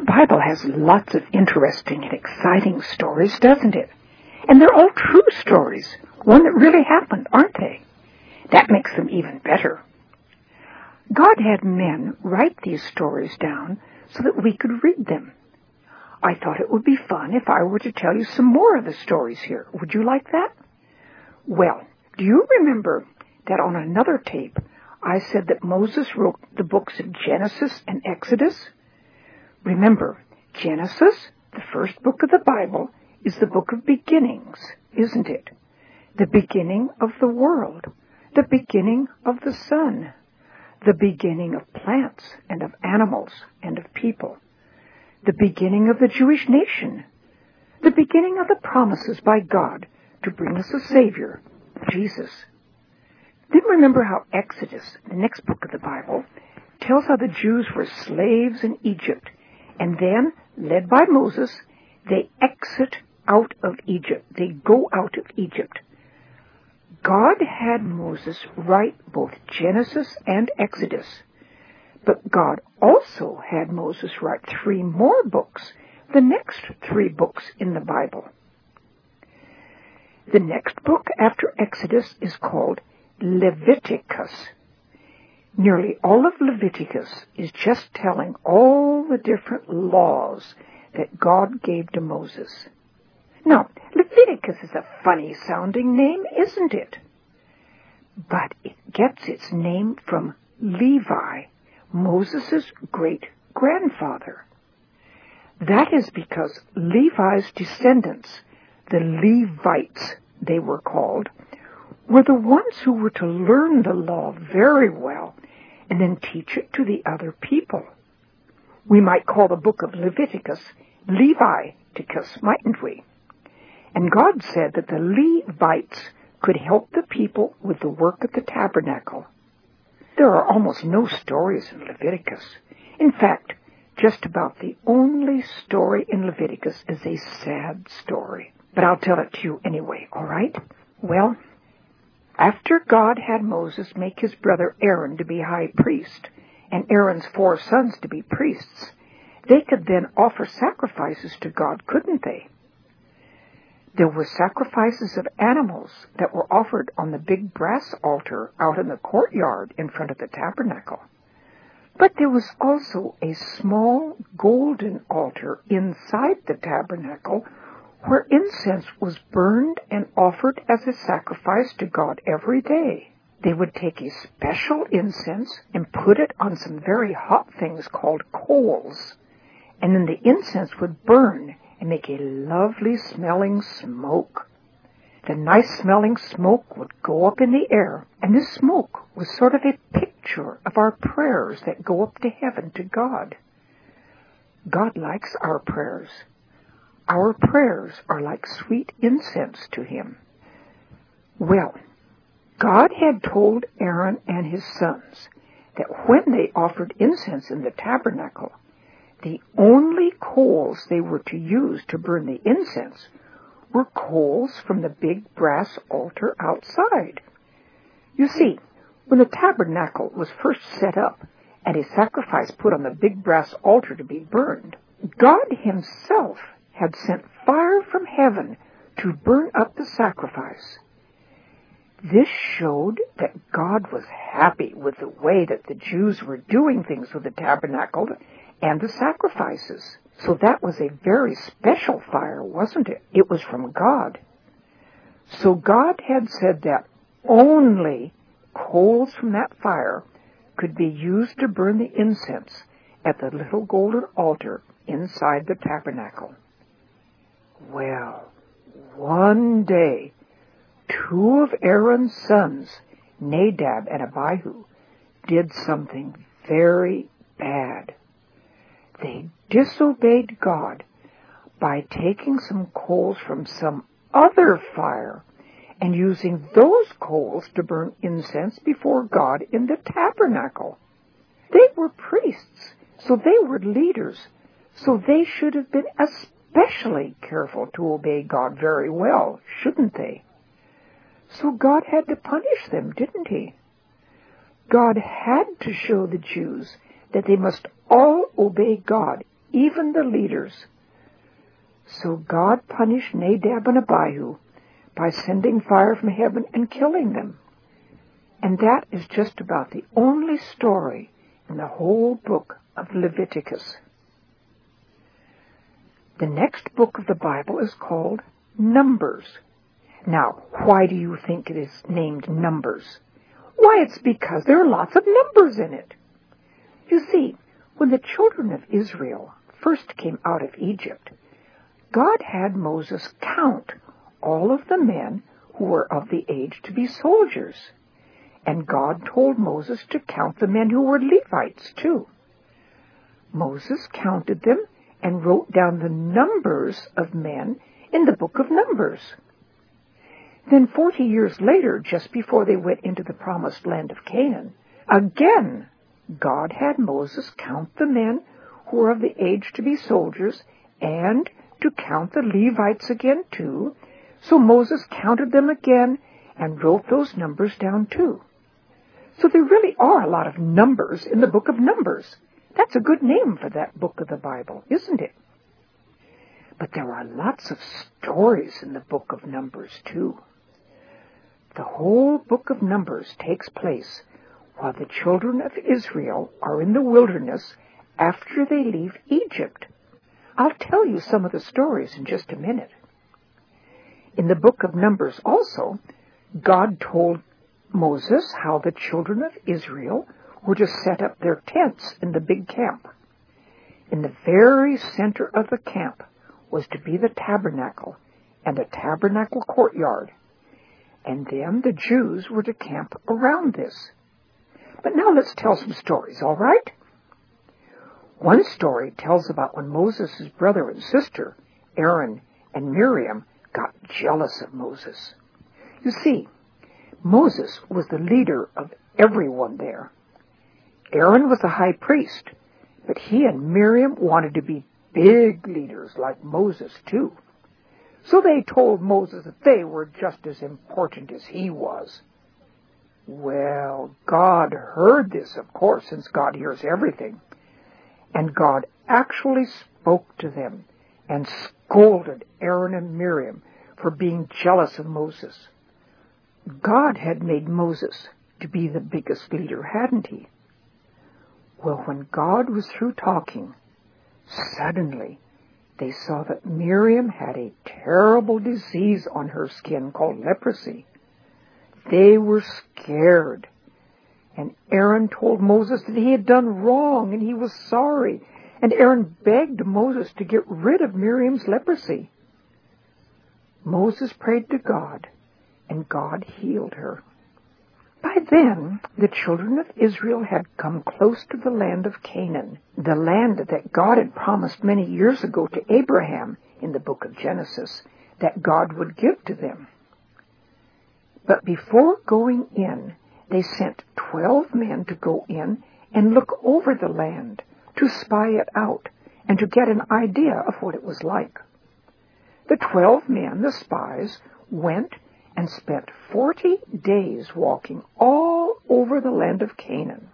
Bible has lots of interesting and exciting stories, doesn't it? And they're all true stories, one that really happened, aren't they? That makes them even better. God had men write these stories down so that we could read them. I thought it would be fun if I were to tell you some more of the stories here. Would you like that? Well, do you remember that on another tape I said that Moses wrote the books of Genesis and Exodus? Remember, Genesis, the first book of the Bible, is the book of beginnings, isn't it? The beginning of the world, the beginning of the sun, the beginning of plants and of animals and of people, the beginning of the Jewish nation, the beginning of the promises by God to bring us a Savior, Jesus. Then remember how Exodus, the next book of the Bible, tells how the Jews were slaves in Egypt, and then, led by Moses, they exit out of Egypt. They go out of Egypt. God had Moses write both Genesis and Exodus, but God also had Moses write 3 more books, the next 3 books in the Bible. The next book after Exodus is called Leviticus. Nearly all of Leviticus is just telling all the different laws that God gave to Moses. Now, Leviticus is a funny-sounding name, isn't it? But it gets its name from Levi, Moses' great-grandfather. That is because Levi's descendants, the Levites they were called, were the ones who were to learn the law very well and then teach it to the other people. We might call the book of Leviticus Leviticus, mightn't we? And God said that the Levites could help the people with the work of the tabernacle. There are almost no stories in Leviticus. In fact, just about the only story in Leviticus is a sad story. But I'll tell it to you anyway, all right? Well, after God had Moses make his brother Aaron to be high priest, and Aaron's 4 sons to be priests, they could then offer sacrifices to God, couldn't they? There were sacrifices of animals that were offered on the big brass altar out in the courtyard in front of the tabernacle. But there was also a small golden altar inside the tabernacle where incense was burned and offered as a sacrifice to God every day. They would take a special incense and put it on some very hot things called coals, and then the incense would burn and make a lovely smelling smoke. The nice smelling smoke would go up in the air, and this smoke was sort of a picture of our prayers that go up to heaven to God. God likes our prayers. Our prayers are like sweet incense to him. Well, God had told Aaron and his sons that when they offered incense in the tabernacle, the only coals they were to use to burn the incense were coals from the big brass altar outside. You see, when the tabernacle was first set up and a sacrifice put on the big brass altar to be burned, God himself had sent fire from heaven to burn up the sacrifice. This showed that God was happy with the way that the Jews were doing things with the tabernacle and the sacrifices. So that was a very special fire, wasn't it? It was from God. So God had said that only coals from that fire could be used to burn the incense at the little golden altar inside the tabernacle. Well, one day, 2 of Aaron's sons, Nadab and Abihu, did something very bad. They disobeyed God by taking some coals from some other fire and using those coals to burn incense before God in the tabernacle. They were priests, so they were leaders, so they should have been especially careful to obey God very well, shouldn't they? So God had to punish them, didn't he? God had to show the Jews that they must all obey God, even the leaders. So God punished Nadab and Abihu by sending fire from heaven and killing them. And that is just about the only story in the whole book of Leviticus. The next book of the Bible is called Numbers. Now, why do you think it is named Numbers? Why, it's because there are lots of numbers in it. You see, when the children of Israel first came out of Egypt, God had Moses count all of the men who were of the age to be soldiers. And God told Moses to count the men who were Levites, too. Moses counted them and wrote down the numbers of men in the book of Numbers. Then 40 years later, just before they went into the promised land of Canaan, again, God had Moses count the men who were of the age to be soldiers and to count the Levites again, too. So Moses counted them again and wrote those numbers down, too. So there really are a lot of numbers in the book of Numbers. That's a good name for that book of the Bible, isn't it? But there are lots of stories in the book of Numbers, too. The whole book of Numbers takes place while the children of Israel are in the wilderness after they leave Egypt. I'll tell you some of the stories in just a minute. In the book of Numbers also, God told Moses how the children of Israel were to set up their tents in the big camp. In the very center of the camp was to be the tabernacle and a tabernacle courtyard. And then the Jews were to camp around this. But now let's tell some stories, all right? One story tells about when Moses' brother and sister, Aaron and Miriam, got jealous of Moses. You see, Moses was the leader of everyone there. Aaron was the high priest, but he and Miriam wanted to be big leaders like Moses, too. So they told Moses that they were just as important as he was. Well, God heard this, of course, since God hears everything. And God actually spoke to them and scolded Aaron and Miriam for being jealous of Moses. God had made Moses to be the biggest leader, hadn't he? Well, when God was through talking, suddenly they saw that Miriam had a terrible disease on her skin called leprosy. They were scared. And Aaron told Moses that he had done wrong and he was sorry. And Aaron begged Moses to get rid of Miriam's leprosy. Moses prayed to God, and God healed her. By then, the children of Israel had come close to the land of Canaan, the land that God had promised many years ago to Abraham in the book of Genesis, that God would give to them. But before going in, they sent 12 men to go in and look over the land, to spy it out, and to get an idea of what it was like. The 12 men, the spies, went and spent 40 days walking all over the land of Canaan.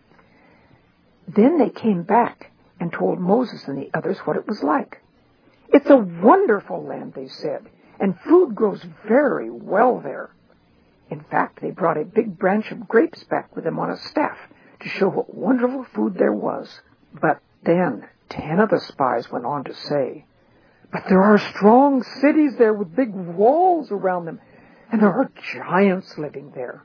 Then they came back and told Moses and the others what it was like. It's a wonderful land, they said, and food grows very well there. In fact, they brought a big branch of grapes back with them on a staff to show what wonderful food there was. But then 10 of the spies went on to say, "But there are strong cities there with big walls around them, and there are giants living there."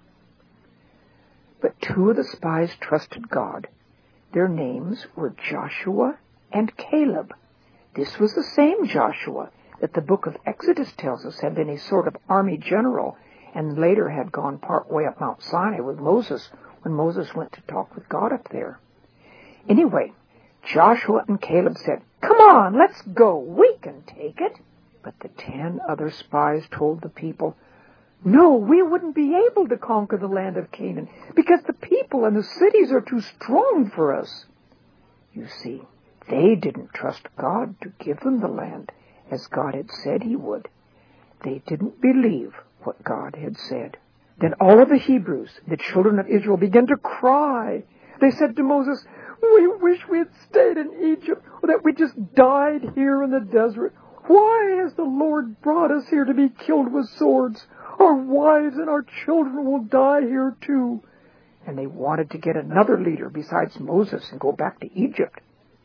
But 2 of the spies trusted God. Their names were Joshua and Caleb. This was the same Joshua that the book of Exodus tells us had been a sort of army general and later had gone part way up Mount Sinai with Moses when Moses went to talk with God up there. Anyway, Joshua and Caleb said, "Come on, let's go. We can take it." But the 10 other spies told the people, "No, we wouldn't be able to conquer the land of Canaan because the people and the cities are too strong for us." You see, they didn't trust God to give them the land as God had said he would. They didn't believe what God had said. Then all of the Hebrews, the children of Israel, began to cry. They said to Moses, We wish we had stayed in Egypt, or that we just died here in the desert. Why has the Lord brought us here to be killed with swords? Our wives and our children will die here too. And they wanted to get another leader besides Moses and go back to Egypt.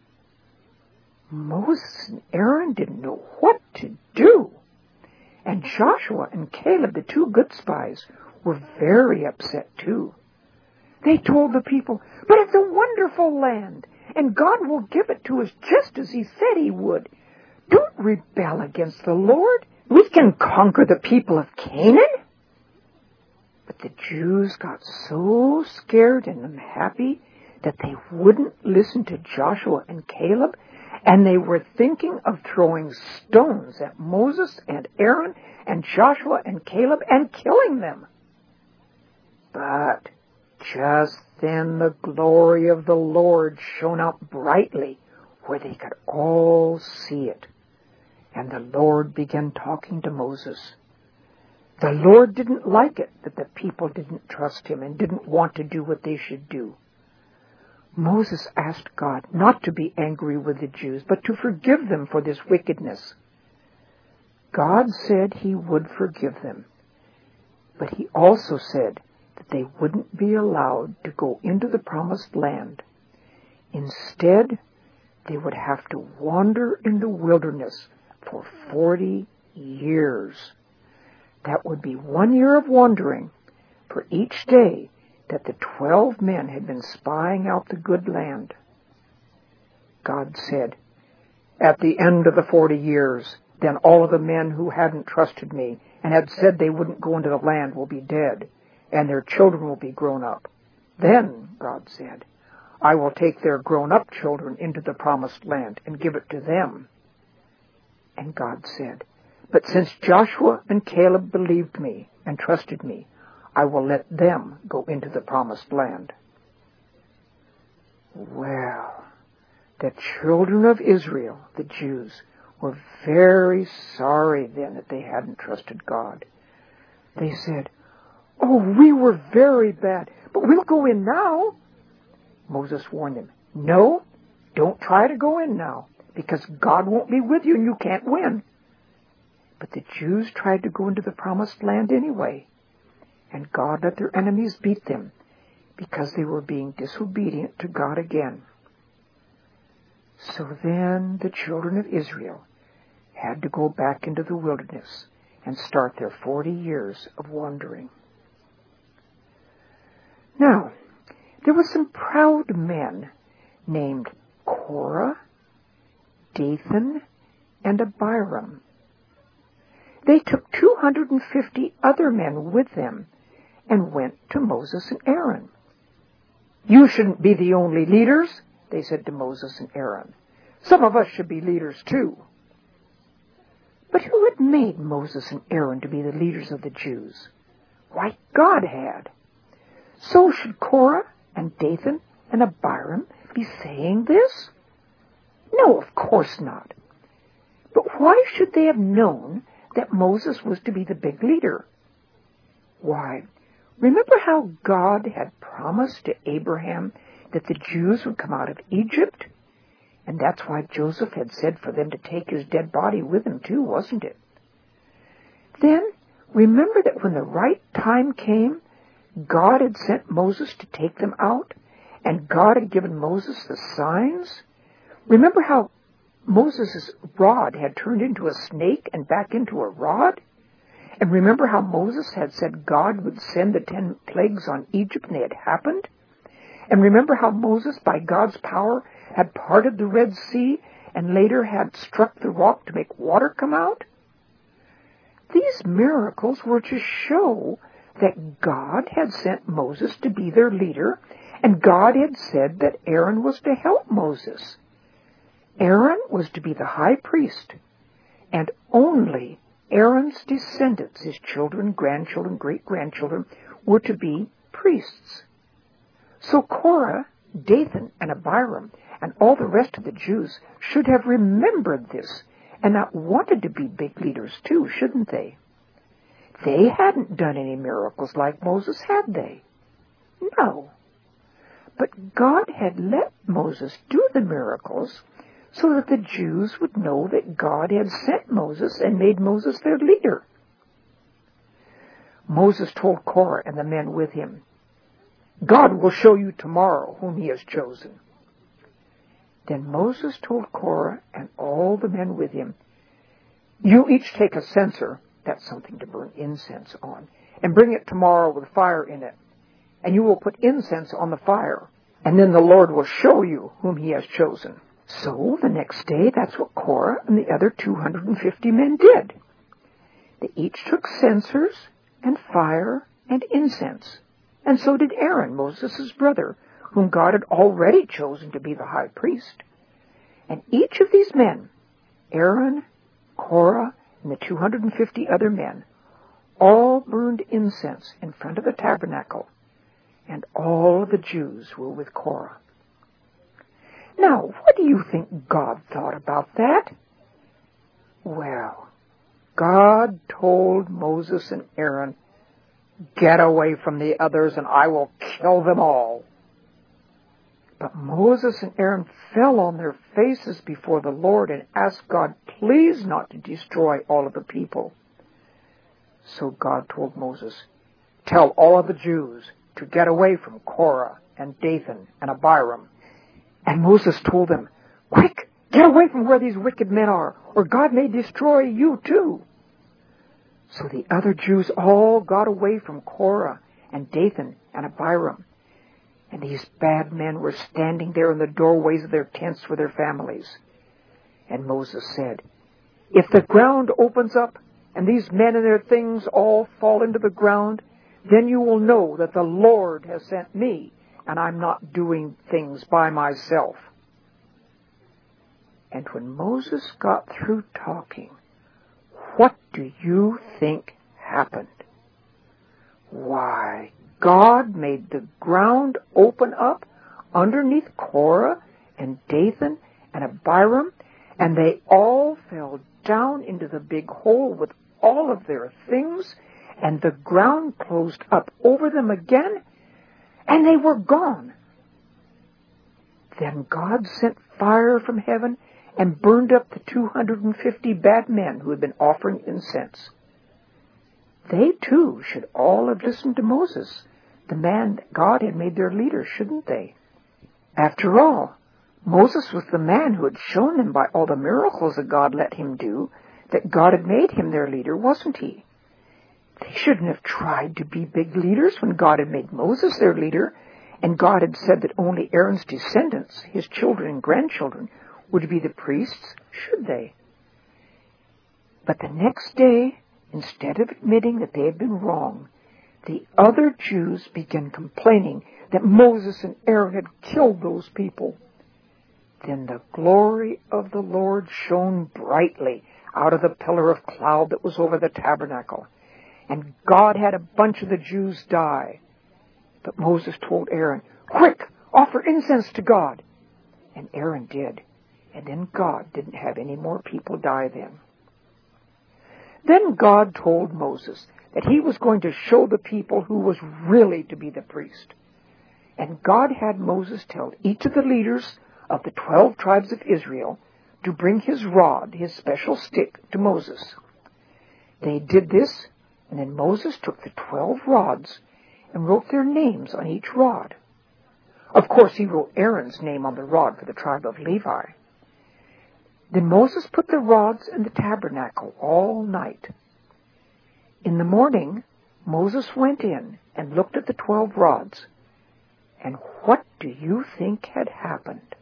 Moses and Aaron didn't know what to do. And Joshua and Caleb, the two good spies, were very upset too. They told the people, "But it's a wonderful land, and God will give it to us just as He said He would. Don't rebel against the Lord. We can conquer the people of Canaan." But the Jews got so scared and unhappy that they wouldn't listen to Joshua and Caleb, and they were thinking of throwing stones at Moses and Aaron and Joshua and Caleb and killing them. But just then the glory of the Lord shone out brightly where they could all see it. And the Lord began talking to Moses. The Lord didn't like it that the people didn't trust Him and didn't want to do what they should do. Moses asked God not to be angry with the Jews, but to forgive them for this wickedness. God said He would forgive them, but He also said that they wouldn't be allowed to go into the promised land. Instead, they would have to wander in the wilderness for 40 years. That would be 1 year of wandering for each day that the 12 men had been spying out the good land. God said, "At the end of the 40 years, then all of the men who hadn't trusted me and had said they wouldn't go into the land will be dead, and their children will be grown up. Then," God said, "I will take their grown-up children into the promised land and give it to them." And God said, "But since Joshua and Caleb believed me and trusted me, I will let them go into the promised land." Well, the children of Israel, the Jews, were very sorry then that they hadn't trusted God. They said, "Oh, we were very bad, but we'll go in now." Moses warned them, "No, don't try to go in now, because God won't be with you and you can't win." But the Jews tried to go into the promised land anyway, and God let their enemies beat them because they were being disobedient to God again. So then the children of Israel had to go back into the wilderness and start their 40 years of wandering. Now, there were some proud men named Korah, Dathan, and Abiram. They took 250 other men with them and went to Moses and Aaron. "You shouldn't be the only leaders," they said to Moses and Aaron. "Some of us should be leaders too." But who had made Moses and Aaron to be the leaders of the Jews? Why, God had. So should Korah and Dathan and Abiram be saying this? No, of course not. But why should they have known that Moses was to be the big leader? Why, remember how God had promised to Abraham that the Jews would come out of Egypt? And that's why Joseph had said for them to take his dead body with him too, wasn't it? Then, remember that when the right time came, God had sent Moses to take them out, and God had given Moses the signs? Remember how Moses' rod had turned into a snake and back into a rod? And remember how Moses had said God would send the 10 plagues on Egypt, and they had happened? And remember how Moses, by God's power, had parted the Red Sea and later had struck the rock to make water come out? These miracles were to show that God had sent Moses to be their leader, and God had said that Aaron was to help Moses. Aaron was to be the high priest, and only Aaron's descendants, his children, grandchildren, great-grandchildren, were to be priests. So Korah, Dathan, and Abiram, and all the rest of the Jews should have remembered this and not wanted to be big leaders too, shouldn't they? They hadn't done any miracles like Moses, had they? No. But God had let Moses do the miracles so that the Jews would know that God had sent Moses and made Moses their leader. Moses told Korah and the men with him, God will show you tomorrow whom he has chosen. Then Moses told Korah and all the men with him, you each take a censer, that's something to burn incense on, and bring it tomorrow with fire in it. And you will put incense on the fire, and then the Lord will show you whom he has chosen. So the next day, that's what Korah and the other 250 men did. They each took censers and fire and incense. And so did Aaron, Moses' brother, whom God had already chosen to be the high priest. And each of these men, Aaron, Korah, and the 250 other men, all burned incense in front of the tabernacle, and all of the Jews were with Korah. Now, what do you think God thought about that? Well, God told Moses and Aaron, get away from the others and I will kill them all. But Moses and Aaron fell on their faces before the Lord and asked God, please not to destroy all of the people. So God told Moses, tell all of the Jews to get away from Korah and Dathan and Abiram. And Moses told them, quick, get away from where these wicked men are, or God may destroy you too. So the other Jews all got away from Korah and Dathan and Abiram. And these bad men were standing there in the doorways of their tents with their families. And Moses said, if the ground opens up and these men and their things all fall into the ground, then you will know that the Lord has sent me, and I'm not doing things by myself. And when Moses got through talking, what do you think happened? Why, God made the ground open up underneath Korah and Dathan and Abiram, and they all fell down into the big hole with all of their things, and the ground closed up over them again, and they were gone. Then God sent fire from heaven and burned up the 250 bad men who had been offering incense. They too should all have listened to Moses, the man that God had made their leader, shouldn't they? After all, Moses was the man who had shown them by all the miracles that God let him do that God had made him their leader, wasn't he? They shouldn't have tried to be big leaders when God had made Moses their leader, and God had said that only Aaron's descendants, his children and grandchildren, would be the priests, should they? But the next day, instead of admitting that they had been wrong, the other Jews began complaining that Moses and Aaron had killed those people. Then the glory of the Lord shone brightly out of the pillar of cloud that was over the tabernacle, and God had a bunch of the Jews die. But Moses told Aaron, quick, offer incense to God. And Aaron did, and then God didn't have any more people die then. Then God told Moses that he was going to show the people who was really to be the priest. And God had Moses tell each of the leaders of the 12 tribes of Israel to bring his rod, his special stick, to Moses. They did this, and then Moses took the 12 rods and wrote their names on each rod. Of course, he wrote Aaron's name on the rod for the tribe of Levi. Then Moses put the rods in the tabernacle all night. In the morning, Moses went in and looked at the 12 rods. And what do you think had happened?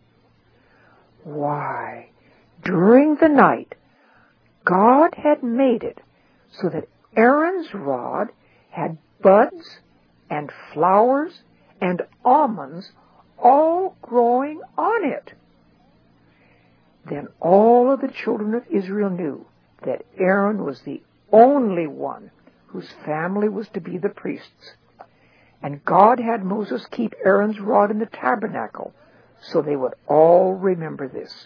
Why, during the night, God had made it so that Aaron's rod had buds and flowers and almonds all growing on it. Then all of the children of Israel knew that Aaron was the only one whose family was to be the priests. And God had Moses keep Aaron's rod in the tabernacle so they would all remember this.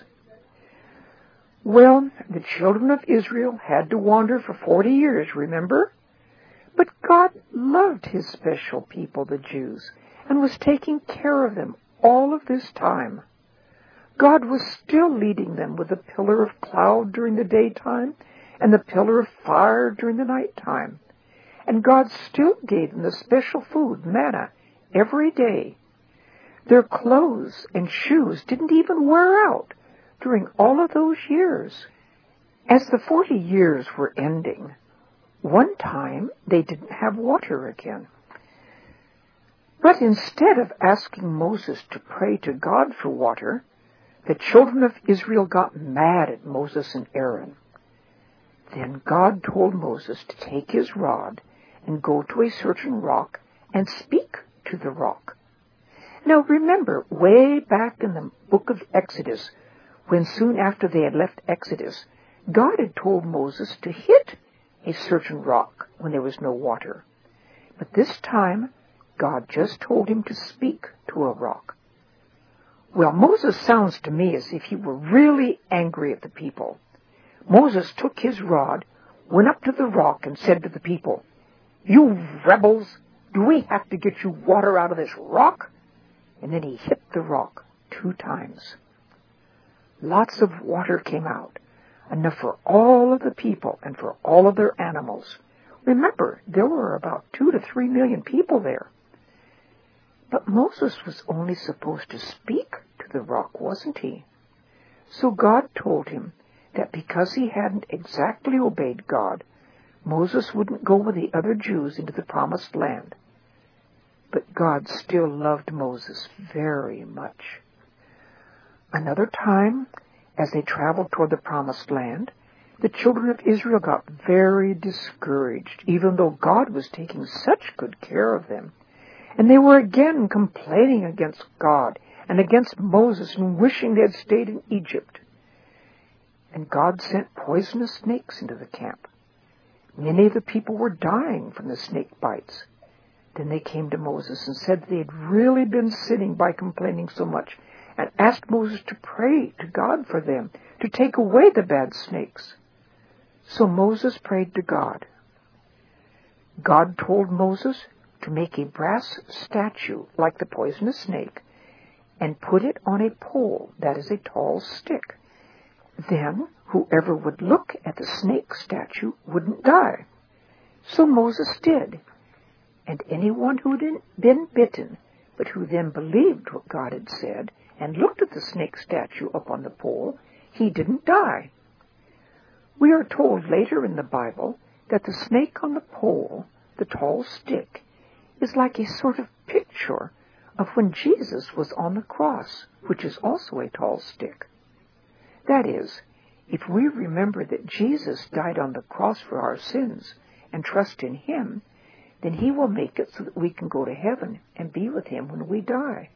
Well, the children of Israel had to wander for 40 years, remember? But God loved his special people, the Jews, and was taking care of them all of this time. God was still leading them with the pillar of cloud during the daytime and the pillar of fire during the nighttime. And God still gave them the special food, manna, every day. Their clothes and shoes didn't even wear out during all of those years. As the 40 years were ending, one time they didn't have water again. But instead of asking Moses to pray to God for water, the children of Israel got mad at Moses and Aaron. Then God told Moses to take his rod and go to a certain rock and speak to the rock. Now remember, way back in the book of Exodus, when soon after they had left Exodus, God had told Moses to hit a certain rock when there was no water. But this time, God just told him to speak to a rock. Well, Moses sounds to me as if he were really angry at the people. Moses took his rod, went up to the rock, and said to the people, "You rebels, do we have to get you water out of this rock?" And then he hit the rock 2 times. Lots of water came out, enough for all of the people and for all of their animals. Remember, there were about 2 to 3 million people there. But Moses was only supposed to speak to the rock, wasn't he? So God told him that because he hadn't exactly obeyed God, Moses wouldn't go with the other Jews into the promised land. But God still loved Moses very much. Another time, as they traveled toward the promised land, the children of Israel got very discouraged, even though God was taking such good care of them. And they were again complaining against God and against Moses and wishing they had stayed in Egypt. And God sent poisonous snakes into the camp. Many of the people were dying from the snake bites. Then they came to Moses and said they had really been sinning by complaining so much, and asked Moses to pray to God for them, to take away the bad snakes. So Moses prayed to God. God told Moses to make a brass statue like the poisonous snake and put it on a pole, that is a tall stick. Then whoever would look at the snake statue wouldn't die. So Moses did. And anyone who had been bitten, but who then believed what God had said and looked at the snake statue up on the pole, he didn't die. We are told later in the Bible that the snake on the pole, the tall stick, is like a sort of picture of when Jesus was on the cross, which is also a tall stick. That is, if we remember that Jesus died on the cross for our sins and trust in him, then he will make it so that we can go to heaven and be with him when we die.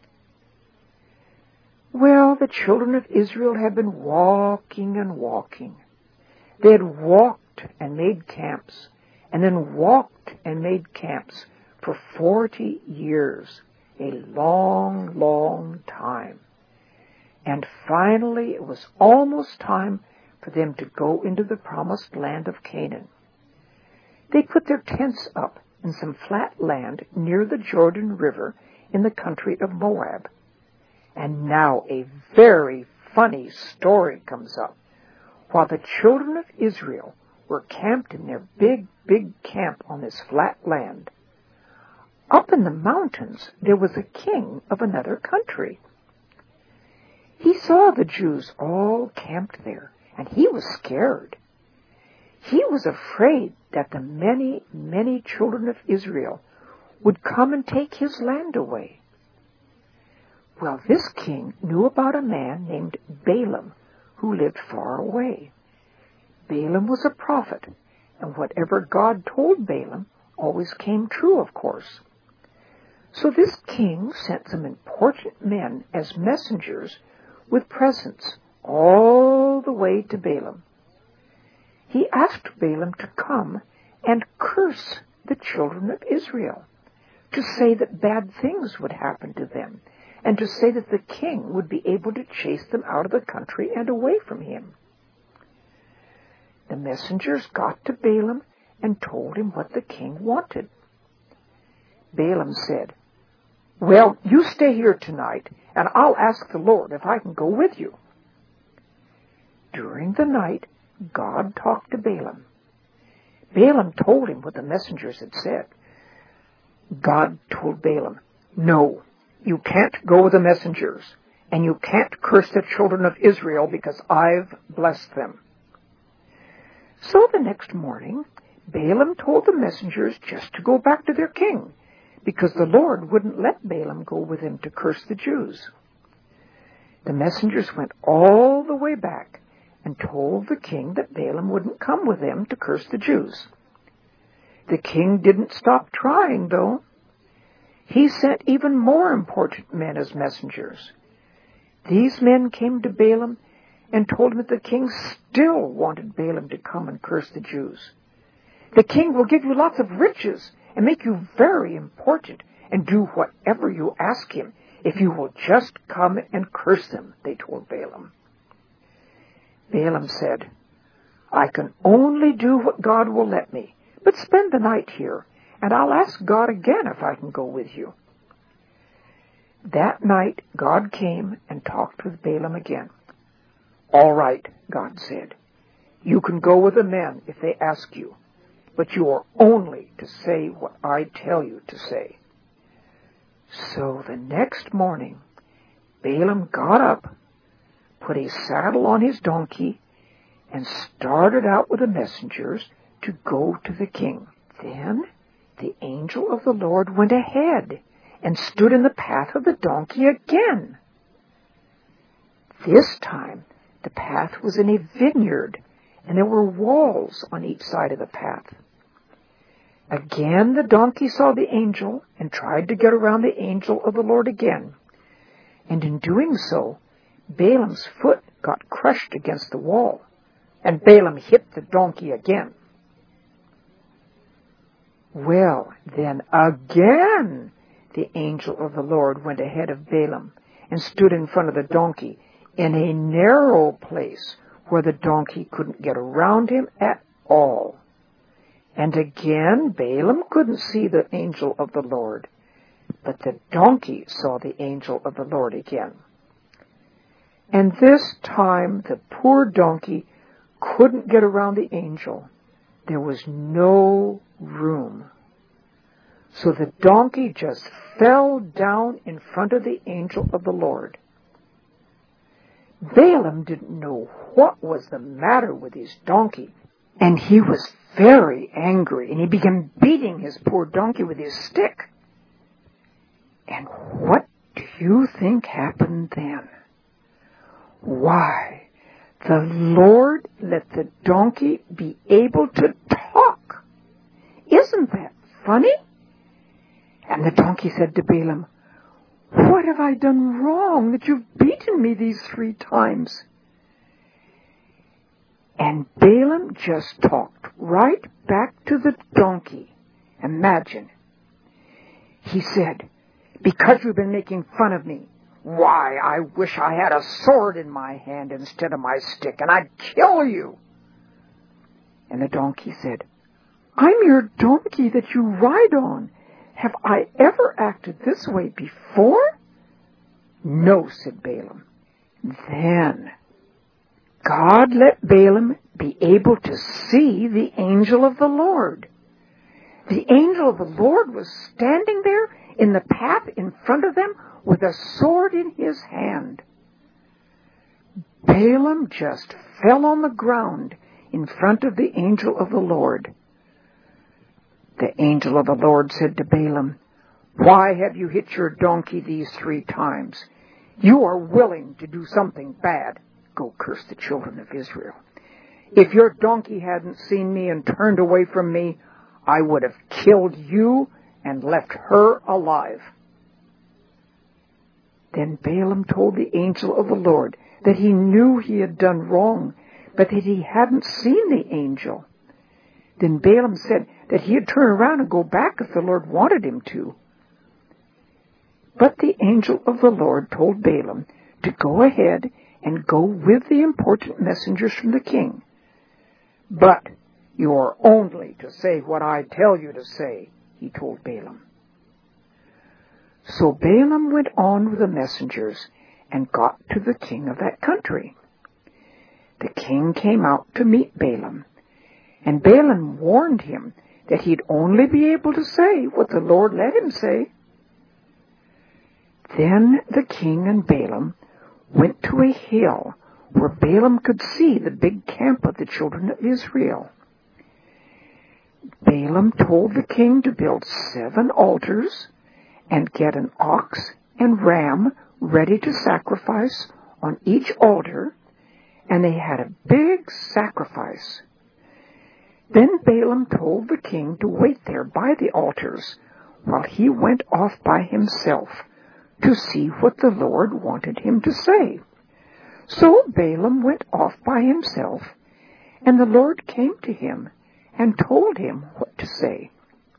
Well, the children of Israel had been walking and walking. They had walked and made camps, and then walked and made camps for 40 years, a long, long time. And finally, it was almost time for them to go into the promised land of Canaan. They put their tents up in some flat land near the Jordan River in the country of Moab. And now a very funny story comes up. While the children of Israel were camped in their big, big camp on this flat land, up in the mountains there was a king of another country. He saw the Jews all camped there, and he was scared. He was afraid that the many, many children of Israel would come and take his land away. Well, this king knew about a man named Balaam who lived far away. Balaam was a prophet, and whatever God told Balaam always came true, of course. So this king sent some important men as messengers with presents all the way to Balaam. He asked Balaam to come and curse the children of Israel, to say that bad things would happen to them, and to say that the king would be able to chase them out of the country and away from him. The messengers got to Balaam and told him what the king wanted. Balaam said, Well, you stay here tonight, and I'll ask the Lord if I can go with you. During the night, God talked to Balaam. Balaam told him what the messengers had said. God told Balaam, no, you can't go with the messengers, and you can't curse the children of Israel because I've blessed them. So the next morning, Balaam told the messengers just to go back to their king, because the Lord wouldn't let Balaam go with him to curse the Jews. The messengers went all the way back and told the king that Balaam wouldn't come with them to curse the Jews. The king didn't stop trying, though. He sent even more important men as messengers. These men came to Balaam and told him that the king still wanted Balaam to come and curse the Jews. The king will give you lots of riches and make you very important and do whatever you ask him if you will just come and curse them, they told Balaam. Balaam said, I can only do what God will let me, but spend the night here, and I'll ask God again if I can go with you. That night, God came and talked with Balaam again. All right, God said, you can go with the men if they ask you, but you are only to say what I tell you to say. So the next morning, Balaam got up, put a saddle on his donkey, and started out with the messengers to go to the king. Then the angel of the Lord went ahead and stood in the path of the donkey again. This time, the path was in a vineyard, and there were walls on each side of the path. Again the donkey saw the angel and tried to get around the angel of the Lord again. And in doing so, Balaam's foot got crushed against the wall, and Balaam hit the donkey again. Well, then again the angel of the Lord went ahead of Balaam and stood in front of the donkey in a narrow place where the donkey couldn't get around him at all. And again Balaam couldn't see the angel of the Lord, but the donkey saw the angel of the Lord again. And this time the poor donkey couldn't get around the angel. There was no room. So the donkey just fell down in front of the angel of the Lord. Balaam didn't know what was the matter with his donkey, and he was very angry, and he began beating his poor donkey with his stick. And what do you think happened then? Why, the Lord let the donkey be able to talk. Isn't that funny? And the donkey said to Balaam, what have I done wrong that you've beaten me these 3 times? And Balaam just talked right back to the donkey. Imagine. He said, because you've been making fun of me, why, I wish I had a sword in my hand instead of my stick, and I'd kill you. And the donkey said, I'm your donkey that you ride on. Have I ever acted this way before? No, said Balaam. Then God let Balaam be able to see the angel of the Lord. The angel of the Lord was standing there in the path in front of them with a sword in his hand. Balaam just fell on the ground in front of the angel of the Lord. The angel of the Lord said to Balaam, why have you hit your donkey these 3 times? You are willing to do something bad. Go curse the children of Israel. If your donkey hadn't seen me and turned away from me, I would have killed you and left her alive. Then Balaam told the angel of the Lord that he knew he had done wrong, but that he hadn't seen the angel. Then Balaam said that he'd turn around and go back if the Lord wanted him to. But the angel of the Lord told Balaam to go ahead and go with the important messengers from the king. But you are only to say what I tell you to say, he told Balaam. So Balaam went on with the messengers and got to the king of that country. The king came out to meet Balaam, and Balaam warned him that he'd only be able to say what the Lord let him say. Then the king and Balaam went to a hill where Balaam could see the big camp of the children of Israel. Balaam told the king to build 7 altars and get an ox and ram ready to sacrifice on each altar, and they had a big sacrifice. Then Balaam told the king to wait there by the altars while he went off by himself to see what the Lord wanted him to say. So Balaam went off by himself, and the Lord came to him and told him what to say.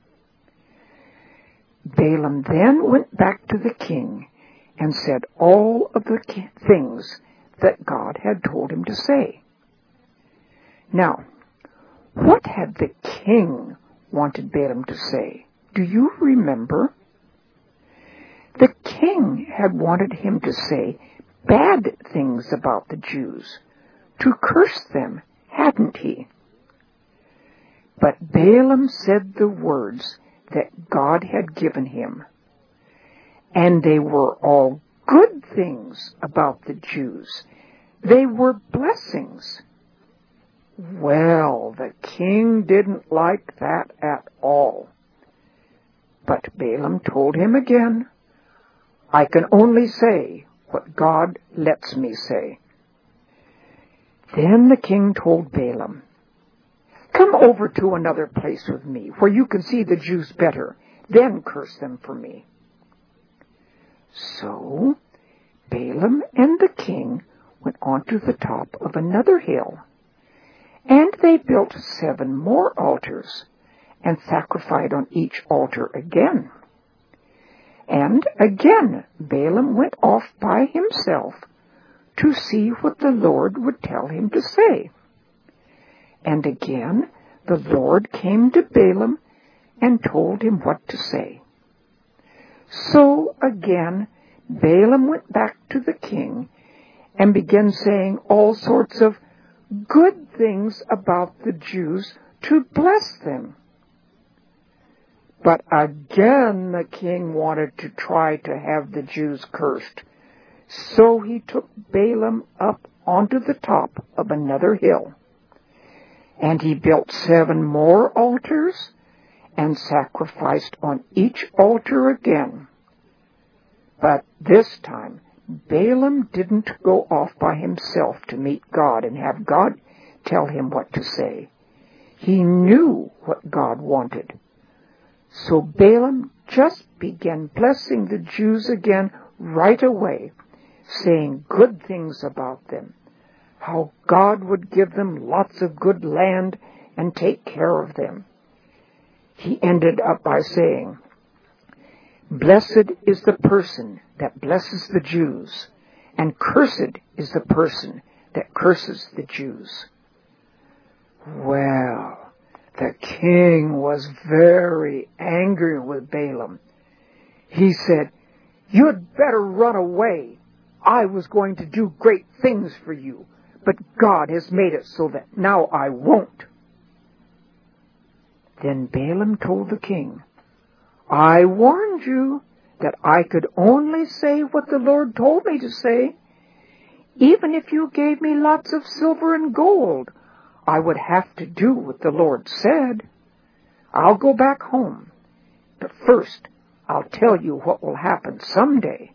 Balaam then went back to the king and said all of the things that God had told him to say. Now, what had the king wanted Balaam to say? Do you remember? The king had wanted him to say bad things about the Jews, to curse them, hadn't he? But Balaam said the words that God had given him, and they were all good things about the Jews. They were blessings. Well, the king didn't like that at all. But Balaam told him again, I can only say what God lets me say. Then the king told Balaam, come over to another place with me where you can see the Jews better, then curse them for me. So Balaam and the king went on to the top of another hill, and they built 7 more altars and sacrificed on each altar again. And again Balaam went off by himself to see what the Lord would tell him to say. And again the Lord came to Balaam and told him what to say. So again Balaam went back to the king and began saying all sorts of good things about the Jews to bless them. But again the king wanted to try to have the Jews cursed. So he took Balaam up onto the top of another hill, and he built 7 more altars and sacrificed on each altar again. But this time Balaam didn't go off by himself to meet God and have God tell him what to say. He knew what God wanted. So Balaam just began blessing the Jews again right away, saying good things about them, how God would give them lots of good land and take care of them. He ended up by saying, blessed is the person that blesses the Jews, and cursed is the person that curses the Jews. Well, the king was very angry with Balaam. He said, you'd better run away. I was going to do great things for you, but God has made it so that now I won't. Then Balaam told the king, I warned you that I could only say what the Lord told me to say. Even if you gave me lots of silver and gold, I would have to do what the Lord said. I'll go back home, but first I'll tell you what will happen someday.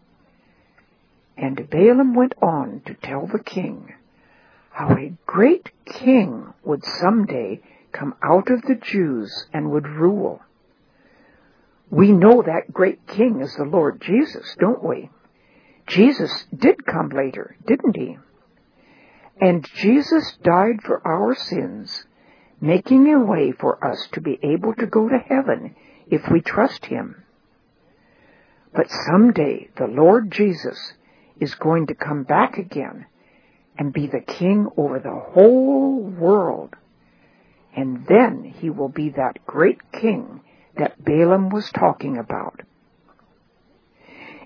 And Balaam went on to tell the king how a great king would someday come out of the Jews and would rule. We know that great king is the Lord Jesus, don't we? Jesus did come later, didn't he? And Jesus died for our sins, making a way for us to be able to go to heaven if we trust him. But someday the Lord Jesus is going to come back again and be the king over the whole world. And then he will be that great king that Balaam was talking about.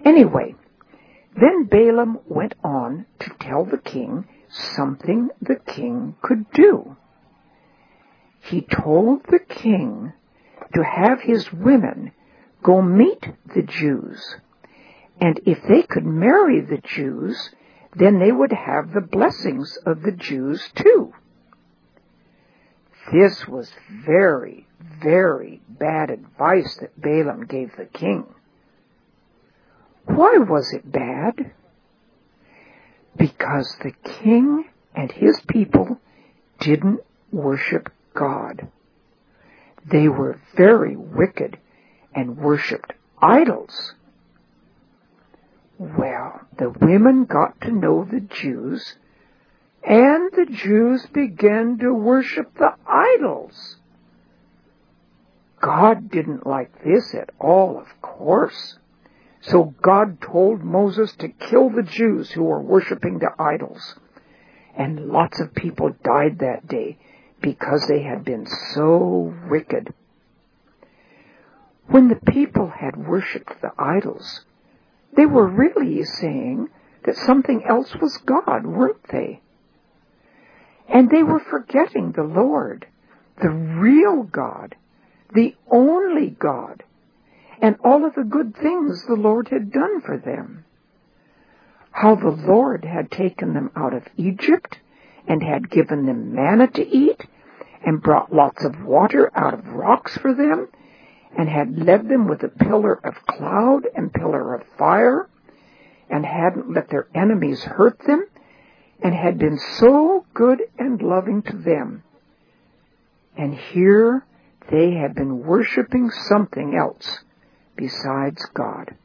Anyway, then Balaam went on to tell the king something the king could do. He told the king to have his women go meet the Jews, and if they could marry the Jews, then they would have the blessings of the Jews too. This was very, very bad advice that Balaam gave the king. Why was it bad? Because the king and his people didn't worship God. They were very wicked and worshipped idols. Well, the women got to know the Jews, and the Jews began to worship the idols. God didn't like this at all, of course. So God told Moses to kill the Jews who were worshiping the idols. And lots of people died that day because they had been so wicked. When the people had worshipped the idols, they were really saying that something else was God, weren't they? And they were forgetting the Lord, the real God, the only God, and all of the good things the Lord had done for them. How the Lord had taken them out of Egypt and had given them manna to eat and brought lots of water out of rocks for them and had led them with a pillar of cloud and pillar of fire and hadn't let their enemies hurt them and had been so good and loving to them. And here they had been worshiping something else besides God.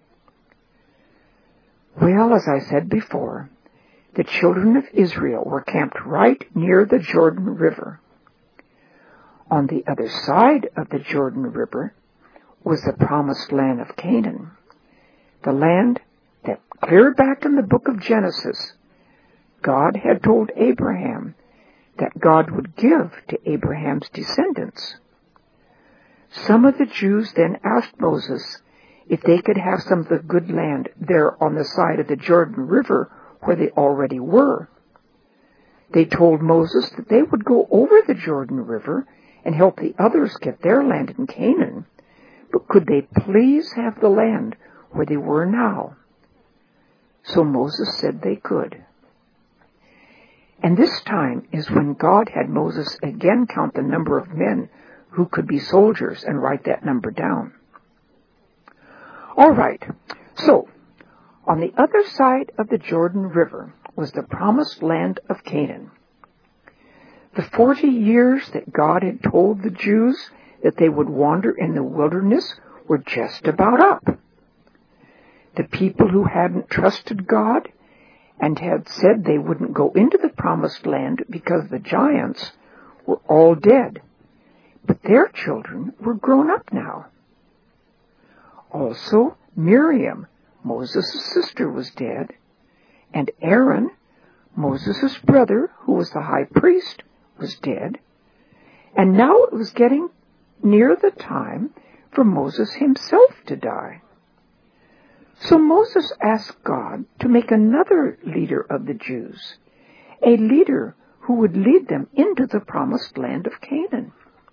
Well, as I said before, the children of Israel were camped right near the Jordan River. On the other side of the Jordan River was the promised land of Canaan, the land that clear back in the book of Genesis, God had told Abraham that God would give to Abraham's descendants. Some of the Jews then asked Moses if they could have some of the good land there on the side of the Jordan River where they already were. They told Moses that they would go over the Jordan River and help the others get their land in Canaan, but could they please have the land where they were now? So Moses said they could. And this time is when God had Moses again count the number of men who could be soldiers and write that number down. All right, so on the other side of the Jordan River was the promised land of Canaan. The 40 years that God had told the Jews that they would wander in the wilderness were just about up. The people who hadn't trusted God and had said they wouldn't go into the promised land because the giants were all dead, but their children were grown up now. Also, Miriam, Moses' sister, was dead, and Aaron, Moses' brother, who was the high priest, was dead, and now it was getting near the time for Moses himself to die. So Moses asked God to make another leader of the Jews, a leader who would lead them into the promised land of Canaan.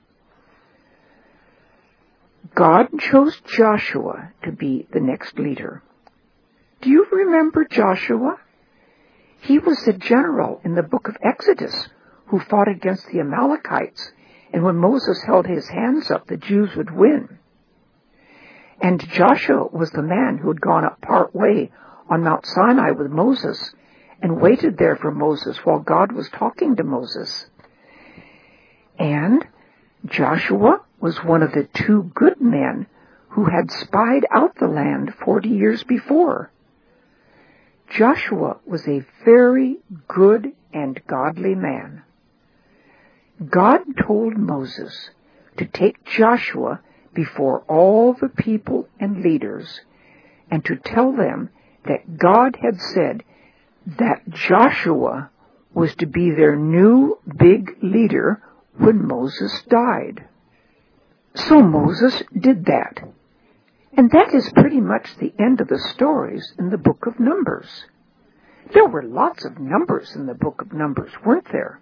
God chose Joshua to be the next leader. Do you remember Joshua? He was the general in the book of Exodus who fought against the Amalekites, and when Moses held his hands up, the Jews would win. And Joshua was the man who had gone up part way on Mount Sinai with Moses and waited there for Moses while God was talking to Moses. And Joshua was one of the 2 good men who had spied out the land 40 years before. Joshua was a very good and godly man. God told Moses to take Joshua before all the people and leaders and to tell them that God had said that Joshua was to be their new big leader when Moses died. So Moses did that. And that is pretty much the end of the stories in the book of Numbers. There were lots of numbers in the book of Numbers, weren't there?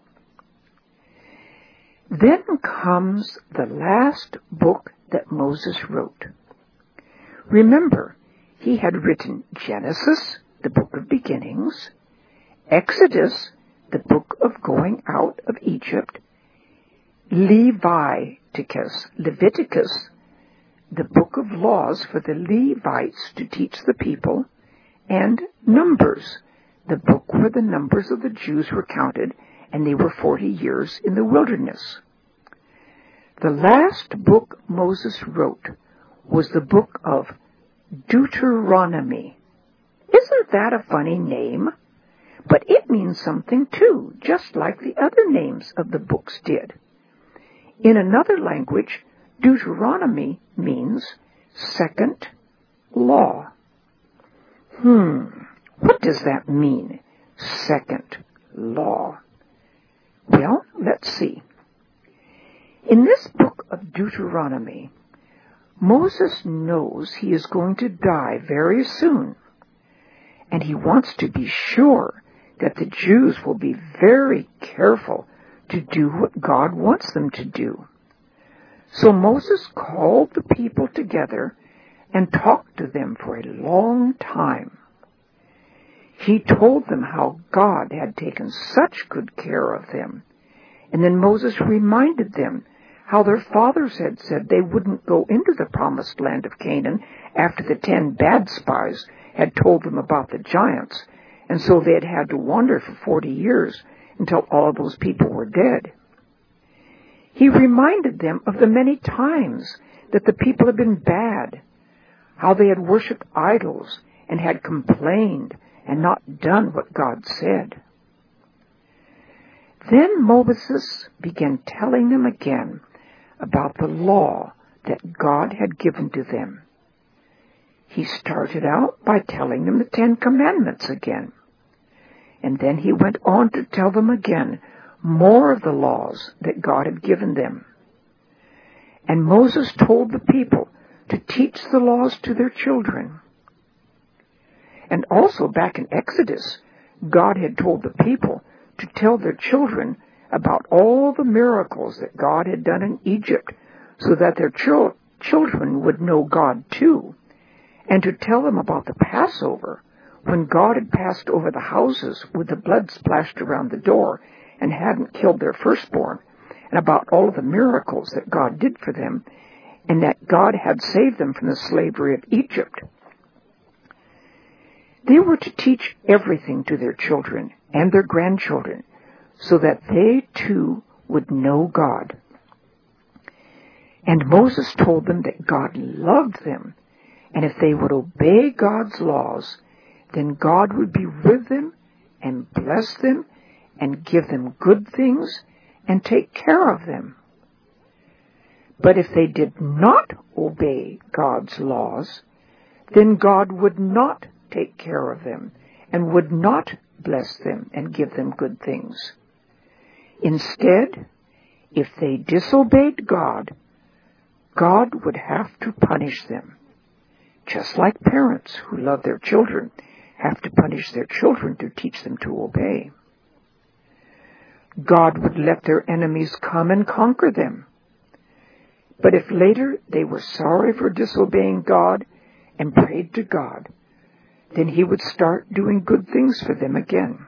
Then comes the last book that Moses wrote. Remember, he had written Genesis, the book of beginnings, Exodus, the book of going out of Egypt, Leviticus, the book of laws for the Levites to teach the people, and Numbers, the book where the numbers of the Jews were counted, and they were 40 years in the wilderness. The last book Moses wrote was the book of Deuteronomy. Isn't that a funny name? But it means something too, just like the other names of the books did. In another language, Deuteronomy means second law. What does that mean, second law? Well, let's see. In this book of Deuteronomy, Moses knows he is going to die very soon, and he wants to be sure that the Jews will be very careful to do what God wants them to do. So Moses called the people together and talked to them for a long time. He told them how God had taken such good care of them. And then Moses reminded them how their fathers had said they wouldn't go into the promised land of Canaan after the 10 bad spies had told them about the giants. And so they had had to wander for 40 years until all of those people were dead. He reminded them of the many times that the people had been bad, how they had worshipped idols and had complained and not done what God said. Then Moses began telling them again about the law that God had given to them. He started out by telling them the 10 Commandments again. And then he went on to tell them again more of the laws that God had given them. And Moses told the people to teach the laws to their children. And also back in Exodus, God had told the people to tell their children about all the miracles that God had done in Egypt so that their children would know God too, and to tell them about the Passover when God had passed over the houses with the blood splashed around the door and hadn't killed their firstborn, and about all of the miracles that God did for them, and that God had saved them from the slavery of Egypt. They were to teach everything to their children and their grandchildren so that they too would know God. And Moses told them that God loved them, and if they would obey God's laws, then God would be with them and bless them and give them good things and take care of them. But if they did not obey God's laws, then God would not take care of them and would not bless them and give them good things. Instead, if they disobeyed God, God would have to punish them, just like parents who love their children have to punish their children to teach them to obey. God would let their enemies come and conquer them. But if later they were sorry for disobeying God and prayed to God, then he would start doing good things for them again.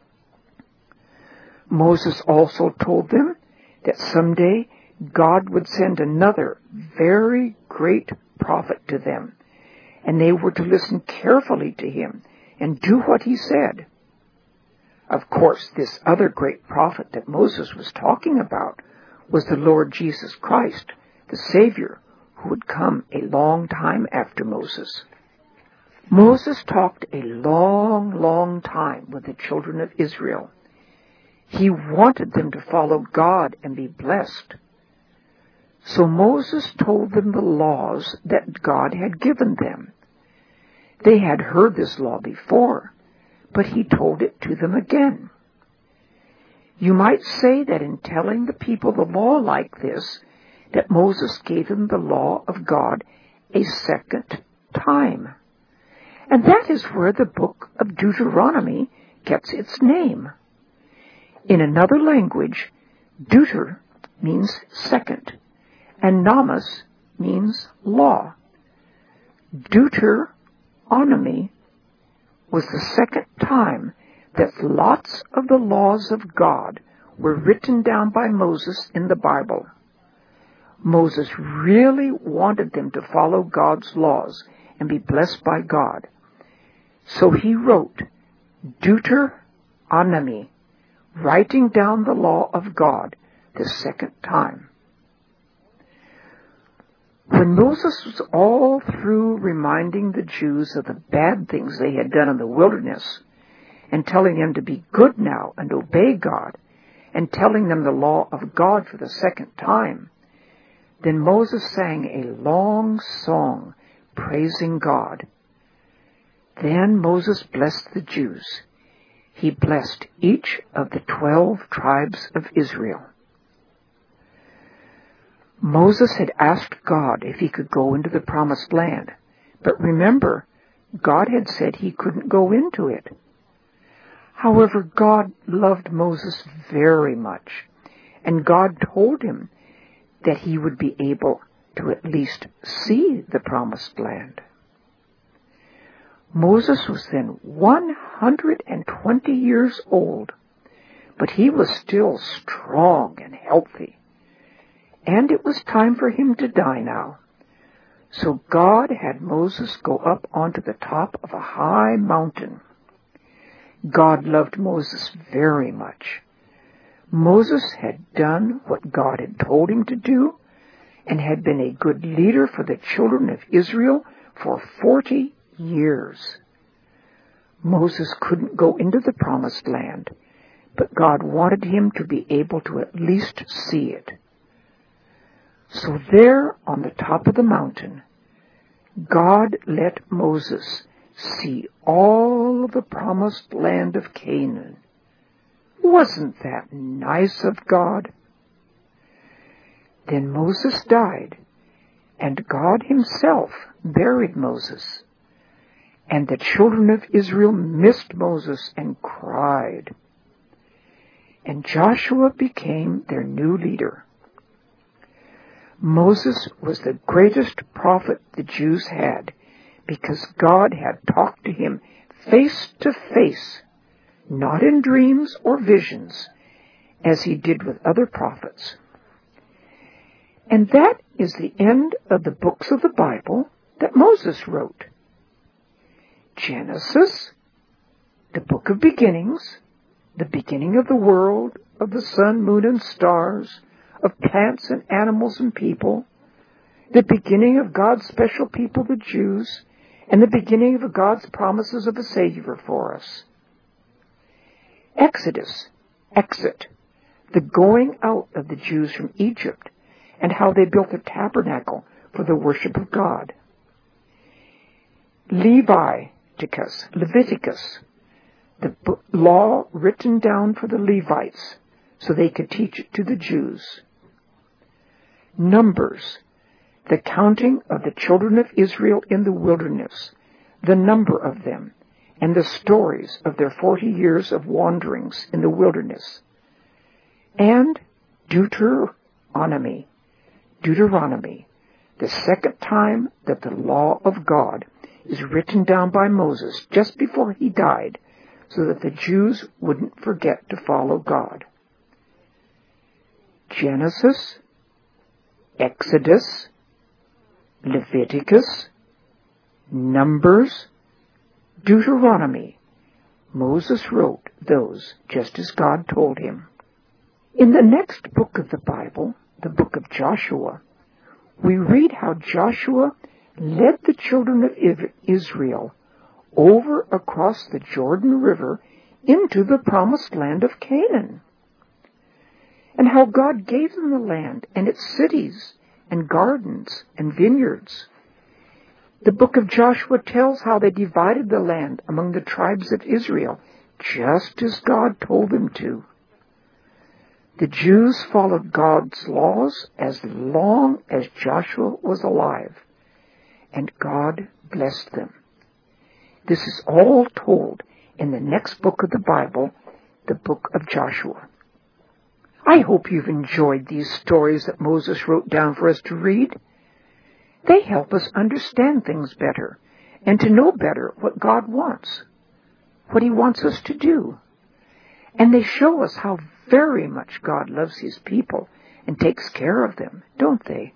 Moses also told them that someday God would send another very great prophet to them, and they were to listen carefully to him and do what he said. Of course, this other great prophet that Moses was talking about was the Lord Jesus Christ, the Savior, who would come a long time after Moses. Moses talked a long, long time with the children of Israel. He wanted them to follow God and be blessed. So Moses told them the laws that God had given them. They had heard this law before, but he told it to them again. You might say that in telling the people the law like this, that Moses gave them the law of God a second time. And that is where the book of Deuteronomy gets its name. In another language, deuter means second, and nomos means law. Deuteronomy was the second time that lots of the laws of God were written down by Moses in the Bible. Moses really wanted them to follow God's laws and be blessed by God. So he wrote Deuteronomy, writing down the law of God the second time. When Moses was all through reminding the Jews of the bad things they had done in the wilderness, and telling them to be good now and obey God, and telling them the law of God for the second time, then Moses sang a long song praising God. Then Moses blessed the Jews. He blessed each of the 12 tribes of Israel. Moses had asked God if he could go into the promised land. But remember, God had said he couldn't go into it. However, God loved Moses very much, and God told him that he would be able to at least see the promised land. Moses was then 120 years old, but he was still strong and healthy. And it was time for him to die now. So God had Moses go up onto the top of a high mountain. God loved Moses very much. Moses had done what God had told him to do and had been a good leader for the children of Israel for 40 years. Moses couldn't go into the promised land, but God wanted him to be able to at least see it. So there on the top of the mountain, God let Moses see all the promised land of Canaan. Wasn't that nice of God? Then Moses died, and God himself buried Moses. And the children of Israel missed Moses and cried. And Joshua became their new leader. Moses was the greatest prophet the Jews had because God had talked to him face to face, not in dreams or visions, as he did with other prophets. And that is the end of the books of the Bible that Moses wrote. Genesis, the book of beginnings, the beginning of the world, of the sun, moon, and stars, of plants and animals and people, the beginning of God's special people, the Jews, and the beginning of God's promises of a Savior for us. Exodus, exit, the going out of the Jews from Egypt, and how they built a tabernacle for the worship of God. Leviticus, the law written down for the Levites so they could teach it to the Jews. Numbers, the counting of the children of Israel in the wilderness, the number of them, and the stories of their 40 years of wanderings in the wilderness. And Deuteronomy, the second time that the law of God is written down by Moses just before he died, so that the Jews wouldn't forget to follow God. Genesis, Exodus, Leviticus, Numbers, Deuteronomy. Moses wrote those just as God told him. In the next book of the Bible, the book of Joshua, we read how Joshua led the children of Israel over across the Jordan River into the promised land of Canaan, and how God gave them the land and its cities and gardens and vineyards. The book of Joshua tells how they divided the land among the tribes of Israel, just as God told them to. The Jews followed God's laws as long as Joshua was alive, and God blessed them. This is all told in the next book of the Bible, the book of Joshua. I hope you've enjoyed these stories that Moses wrote down for us to read. They help us understand things better and to know better what God wants, what He wants us to do. And they show us how very much God loves His people and takes care of them, don't they?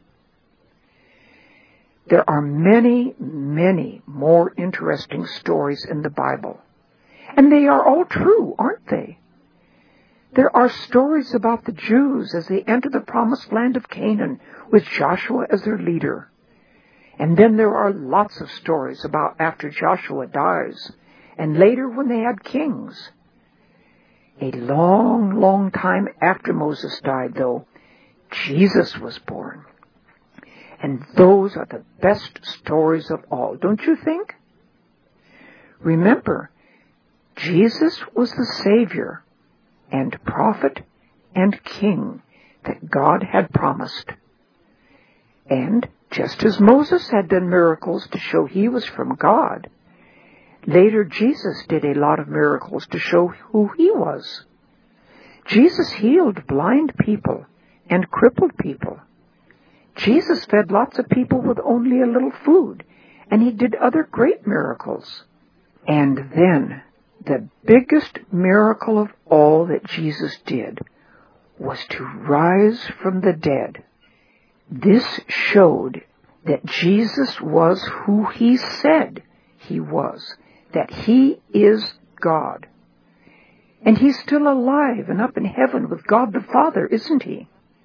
There are many, many more interesting stories in the Bible. And they are all true, aren't they? There are stories about the Jews as they enter the promised land of Canaan with Joshua as their leader. And then there are lots of stories about after Joshua dies and later when they had kings. A long, long time after Moses died, though, Jesus was born. And those are the best stories of all, don't you think? Remember, Jesus was the Savior and prophet and king that God had promised. And just as Moses had done miracles to show he was from God, later Jesus did a lot of miracles to show who he was. Jesus healed blind people and crippled people. Jesus fed lots of people with only a little food, and he did other great miracles. And then, the biggest miracle of all that Jesus did was to rise from the dead. This showed that Jesus was who he said he was, that he is God. And he's still alive and up in heaven with God the Father, isn't he?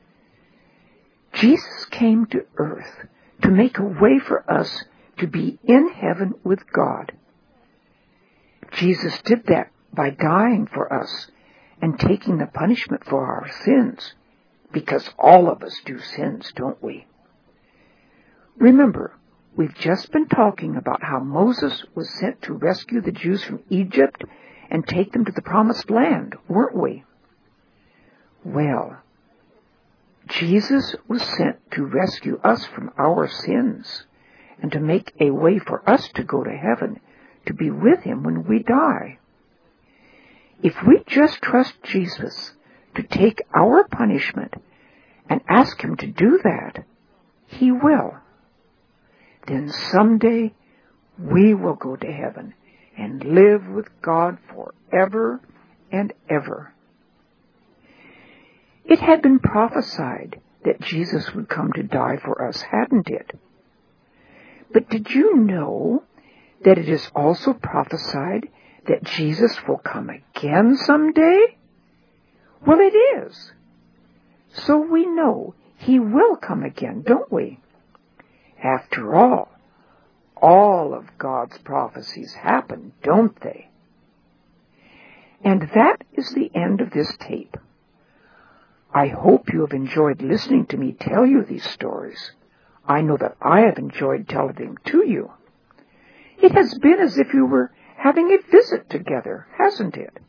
Jesus came to earth to make a way for us to be in heaven with God. Jesus did that by dying for us and taking the punishment for our sins, because all of us do sins, don't we? Remember, we've just been talking about how Moses was sent to rescue the Jews from Egypt and take them to the promised land, weren't we? Well, Jesus was sent to rescue us from our sins and to make a way for us to go to heaven, to be with him when we die. If we just trust Jesus to take our punishment and ask him to do that, he will. Then someday we will go to heaven and live with God forever and ever. It had been prophesied that Jesus would come to die for us, hadn't it? But did you know that it is also prophesied that Jesus will come again someday? Well, it is. So we know he will come again, don't we? After all of God's prophecies happen, don't they? And that is the end of this tape. I hope you have enjoyed listening to me tell you these stories. I know that I have enjoyed telling them to you. It has been as if you were having a visit together, hasn't it?